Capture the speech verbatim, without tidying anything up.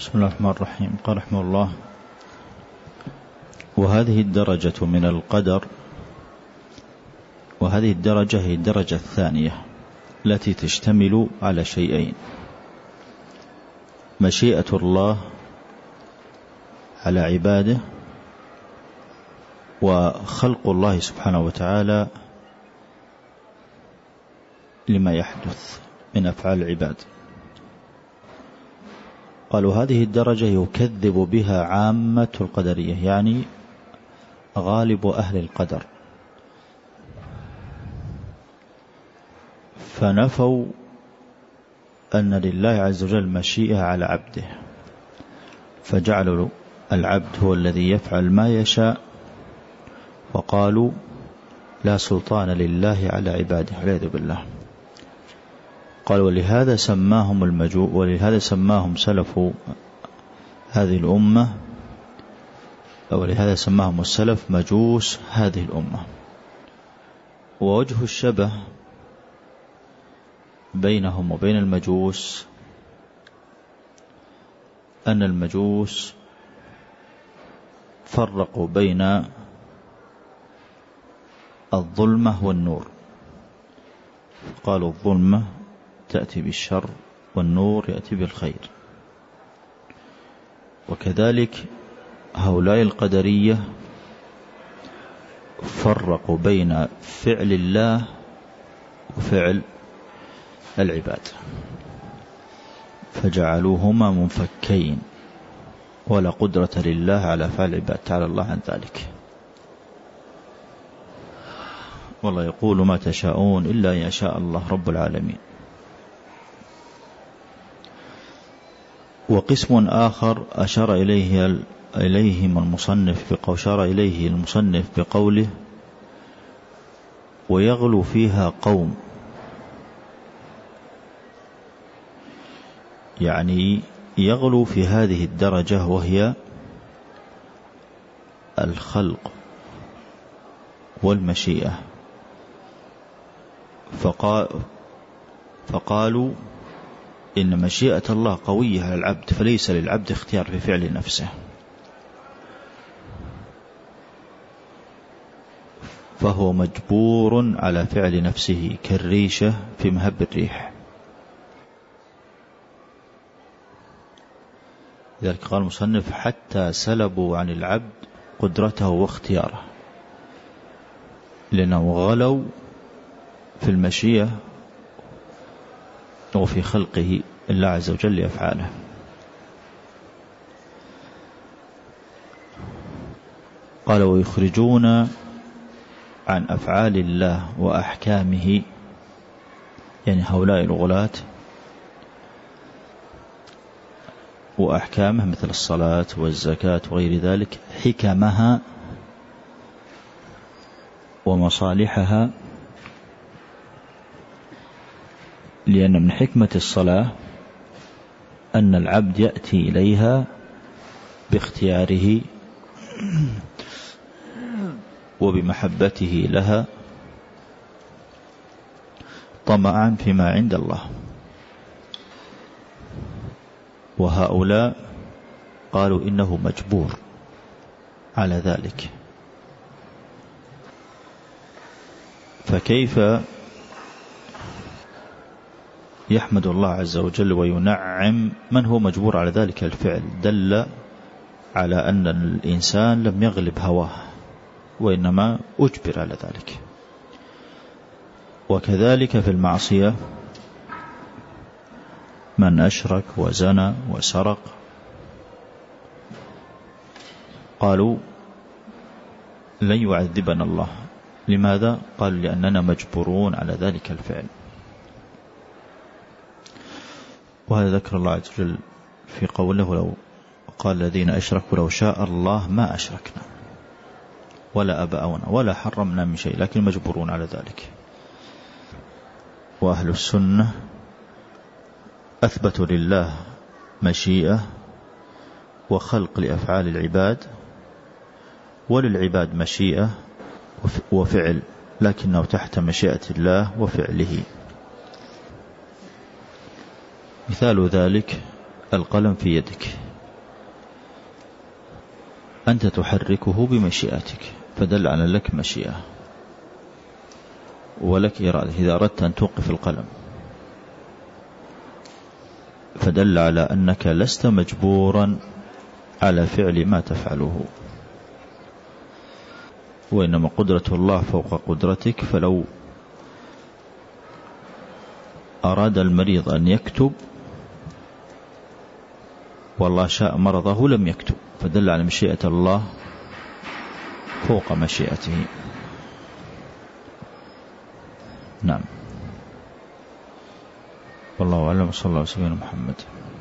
بسم الله الرحمن الرحيم. قال رحمه الله: وهذه الدرجة من القدر، وهذه الدرجة هي الدرجة الثانية التي تشتمل على شيئين: مشيئة الله على عباده، وخلق الله سبحانه وتعالى لما يحدث من أفعال العباد. قالوا هذه الدرجة يكذب بها عامة القدرية، يعني غالب أهل القدر، فنفوا أن لله عز وجل مشيئة على عبده، فجعلوا العبد هو الذي يفعل ما يشاء، وقالوا لا سلطان لله على عباده، والعياذ بالله. قال ولهذا سماهم المجو ولهذا سماهم سلف هذه الأمة، ولهذا سماهم السلف مجوس هذه الأمة. ووجه الشبه بينهم وبين المجوس أن المجوس فرقوا بين الظلمة والنور، قالوا الظلمة تأتي بالشر والنور يأتي بالخير. وكذلك هؤلاء القدرية فرقوا بين فعل الله وفعل العباد، فجعلوهما منفكين، ولا قدرة لله على فعل العباد، تعالى الله عن ذلك. والله يقول ما تشاءون إلا أن يشاء الله رب العالمين. وقسم آخر أشار إليه إليهم المصنف بقول أشار إليه المصنف بقوله: ويغلو فيها قوم، يعني يغلو في هذه الدرجة وهي الخلق والمشيئة، فقال فقالوا إن مشيئة الله قوية على العبد، فليس للعبد اختيار في فعل نفسه، فهو مجبور على فعل نفسه كالريشة في مهب الريح. لذلك قال المصنف: حتى سلبوا عن العبد قدرته واختياره، لأنه غلوا في المشيئة وفي خلقه الله عز وجل يفعله. قال: ويخرجون عن أفعال الله وأحكامه، يعني هؤلاء الغلاة وأحكامه مثل الصلاة والزكاة وغير ذلك، حكمها ومصالحها، لأن من حكمة الصلاة أن العبد يأتي إليها باختياره وبمحبته لها طمعا فيما عند الله. وهؤلاء قالوا إنه مجبور على ذلك، فكيف يحمد الله عز وجل وينعم من هو مجبور على ذلك الفعل؟ دل على أن الإنسان لم يغلب هواه، وإنما أجبر على ذلك. وكذلك في المعصية، من أشرك وزنى وسرق، قالوا لن يعذبنا الله. لماذا؟ قالوا لأننا مجبورون على ذلك الفعل. وهذا ذكر الله عز وجل في قوله: لو قال الذين أشركوا لو شاء الله ما أشركنا ولا أباؤنا ولا حرمنا من شيء، لكن مجبورون على ذلك. وأهل السنة أثبتوا لله مشيئة وخلق لأفعال العباد، وللعباد مشيئة وفعل، لكنه تحت مشيئة الله وفعله. مثال ذلك القلم في يدك، أنت تحركه بمشيئتك، فدل على لك مشيئة ولك إرادة. إذا أردت أن توقف القلم فدل على أنك لست مجبورا على فعل ما تفعله، وإنما قدرة الله فوق قدرتك. فلو أراد المريض أن يكتب والله شاء مرضه لم يكتب، فدل على مشيئة الله فوق مشيئته. نعم، والله أعلم. صلى الله عليه وسلم محمد.